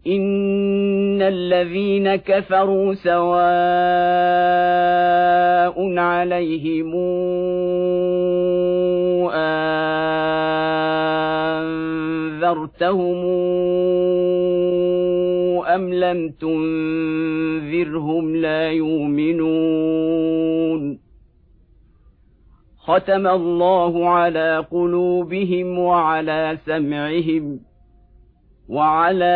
إن الذين كفروا سواء عليهم أنذرتهم أم لم تنذرهم لا يؤمنون ختم الله على قلوبهم وعلى سمعهم وعلى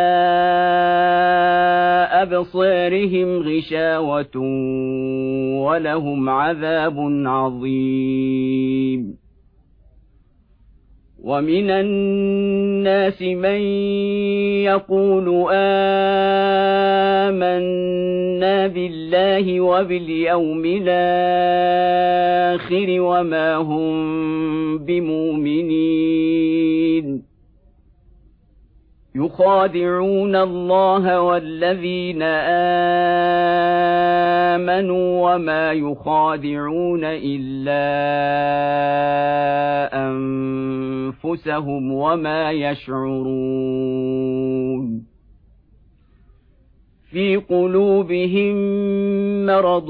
أبصارهم غشاوة ولهم عذاب عظيم ومن الناس من يقول آمنا بالله وباليوم الآخر وما هم بمؤمنين يخادعون الله والذين آمنوا وما يخادعون إلا أنفسهم وما يشعرون في قلوبهم مرض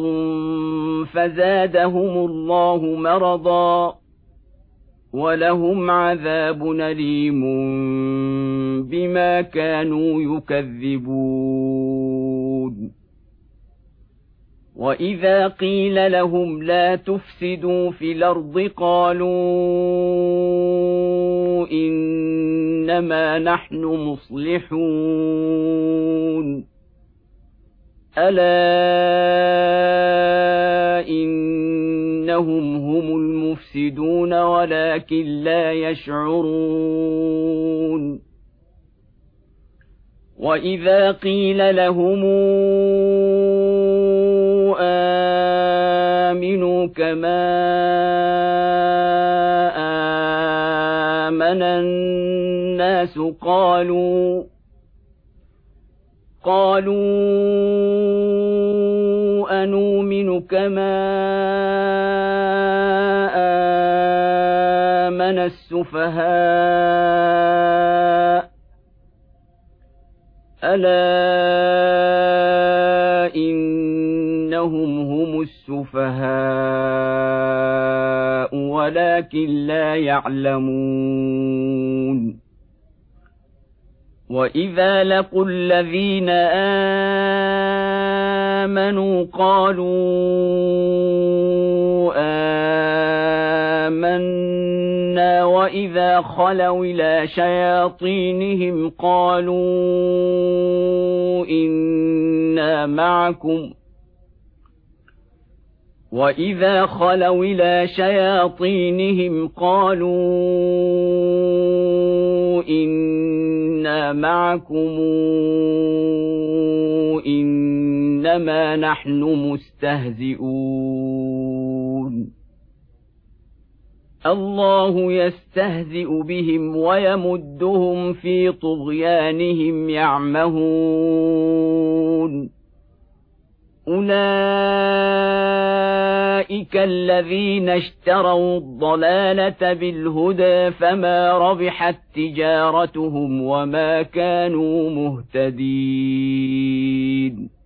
فزادهم الله مرضا ولهم عذاب أليم بما كانوا يكذبون وإذا قيل لهم لا تفسدوا في الأرض قالوا إنما نحن مصلحون ألا إنهم هم المفسدون ولكن لا يشعرون وإذا قيل لهم آمنوا كما آمن الناس قالوا أنؤمن كما آمن السفهاء ألا إنهم هم السفهاء ولكن لا يعلمون وإذا لقوا الذين آمنوا قالوا آمنا وإذا خلوا إلى شياطينهم قالوا إنا معكم وإذا خلوا إلى شياطينهم قالوا إنا معكم إنما نحن مستهزئون الله يستهزئ بهم ويمدهم في طغيانهم يعمهون أولئك الذين اشتروا الضلالة بالهدى فما ربحت تجارتهم وما كانوا مهتدين